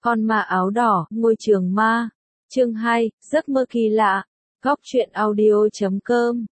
Con ma áo đỏ, ngôi trường ma. Chương 2, giấc mơ kỳ lạ. Góc truyện audio.com.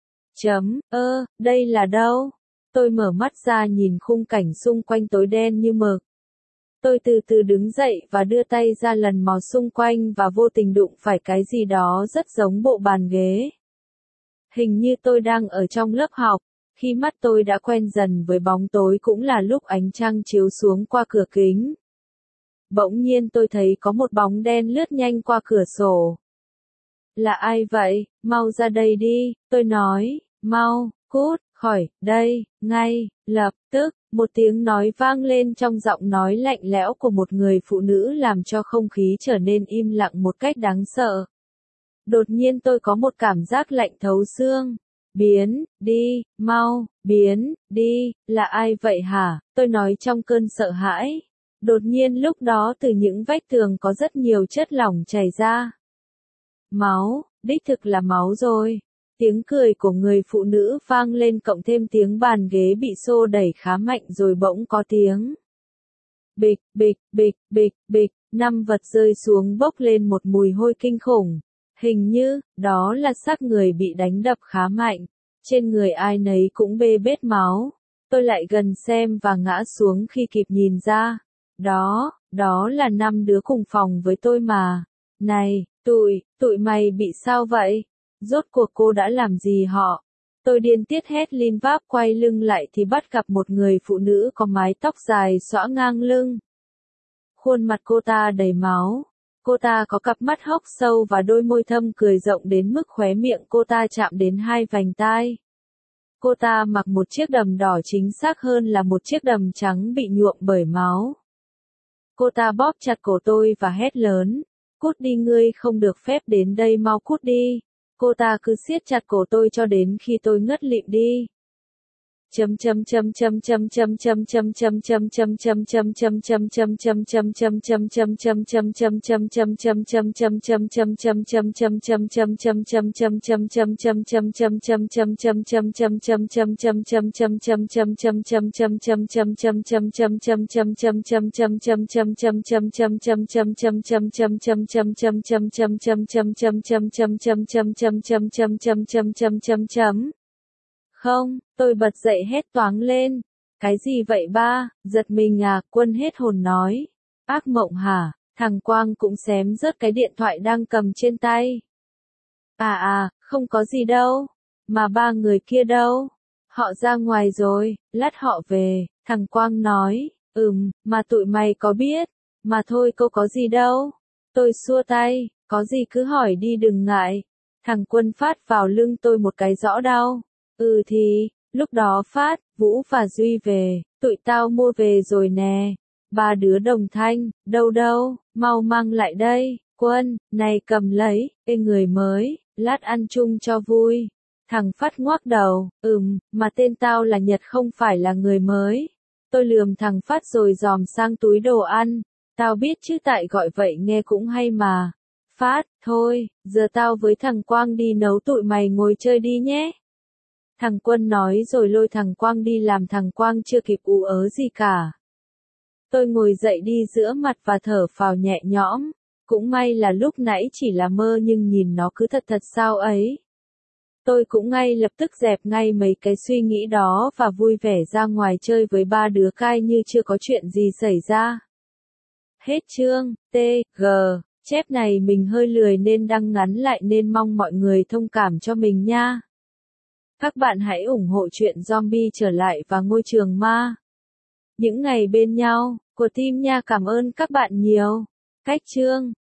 Đây là đâu? Tôi mở mắt ra nhìn khung cảnh xung quanh tối đen như mực. Tôi từ từ đứng dậy và đưa tay ra lần mò xung quanh và vô tình đụng phải cái gì đó rất giống bộ bàn ghế. Hình như tôi đang ở trong lớp học. Khi mắt tôi đã quen dần với bóng tối cũng là lúc ánh trăng chiếu xuống qua cửa kính. Bỗng nhiên tôi thấy có một bóng đen lướt nhanh qua cửa sổ. Là ai vậy? Mau ra đây đi, tôi nói, mau, cút, khỏi, đây, ngay, lập tức, một tiếng nói vang lên trong giọng nói lạnh lẽo của một người phụ nữ làm cho không khí trở nên im lặng một cách đáng sợ. Đột nhiên tôi có một cảm giác lạnh thấu xương. Biến, đi, mau, biến, đi, là ai vậy hả? Tôi nói trong cơn sợ hãi. Đột nhiên lúc đó từ những vách tường có rất nhiều chất lỏng chảy ra. Máu, đích thực là máu rồi. Tiếng cười của người phụ nữ vang lên cộng thêm tiếng bàn ghế bị xô đẩy khá mạnh rồi bỗng có tiếng. Bịch, bịch, bịch, bịch, bịch, 5 vật rơi xuống bốc lên một mùi hôi kinh khủng. Hình như, đó là xác người bị đánh đập khá mạnh. Trên người ai nấy cũng bê bết máu. Tôi lại gần xem và ngã xuống khi kịp nhìn ra. Đó là 5 đứa cùng phòng với tôi mà. Này, tụi mày bị sao vậy? Rốt cuộc cô đã làm gì họ? Tôi điên tiết hét lên váp quay lưng lại thì bắt gặp một người phụ nữ có mái tóc dài xõa ngang lưng. Khuôn mặt cô ta đầy máu. Cô ta có cặp mắt hốc sâu và đôi môi thâm cười rộng đến mức khóe miệng cô ta chạm đến 2 vành tai. Cô ta mặc một chiếc đầm đỏ, chính xác hơn là một chiếc đầm trắng bị nhuộm bởi máu. Cô ta bóp chặt cổ tôi và hét lớn, cút đi, ngươi không được phép đến đây, mau cút đi. Cô ta cứ siết chặt cổ tôi cho đến khi tôi ngất lịm đi. Không, tôi bật dậy hét toáng lên. Cái gì vậy ba? Giật mình à? Quân hết hồn nói. Ác mộng hả? Thằng Quang cũng xém rớt cái điện thoại đang cầm trên tay. Không có gì đâu. Mà 3 người kia đâu? Họ ra ngoài rồi, lát họ về. Thằng Quang nói, mà tụi mày có biết. Mà thôi, cô có gì đâu. Tôi xua tay, có gì cứ hỏi đi, đừng ngại. Thằng Quân phát vào lưng tôi một cái rõ đau. Thì, lúc đó Phát, Vũ và Duy về, tụi tao mua về rồi nè. 3 đứa đồng thanh, đâu, mau mang lại đây. Quân, này cầm lấy, người mới, lát ăn chung cho vui. Thằng Phát ngoác đầu, mà tên tao là Nhật không phải là người mới. Tôi lườm thằng Phát rồi dòm sang túi đồ ăn. Tao biết chứ, tại gọi vậy nghe cũng hay mà. Phát, thôi, giờ tao với thằng Quang đi nấu, tụi mày ngồi chơi đi nhé. Thằng Quân nói rồi lôi thằng Quang đi làm. Thằng Quang chưa kịp ú ớ gì cả. Tôi ngồi dậy đi rửa mặt và thở phào nhẹ nhõm. Cũng may là lúc nãy chỉ là mơ nhưng nhìn nó cứ thật sao ấy. Tôi cũng ngay lập tức dẹp ngay mấy cái suy nghĩ đó và vui vẻ ra ngoài chơi với 3 đứa cai như chưa có chuyện gì xảy ra. Hết chương. Chép này mình hơi lười nên đăng ngắn lại nên mong mọi người thông cảm cho mình nha. Các bạn hãy ủng hộ chuyện zombie trở lại và ngôi trường ma. Những ngày bên nhau, của team nha, cảm ơn các bạn nhiều. Cách chương.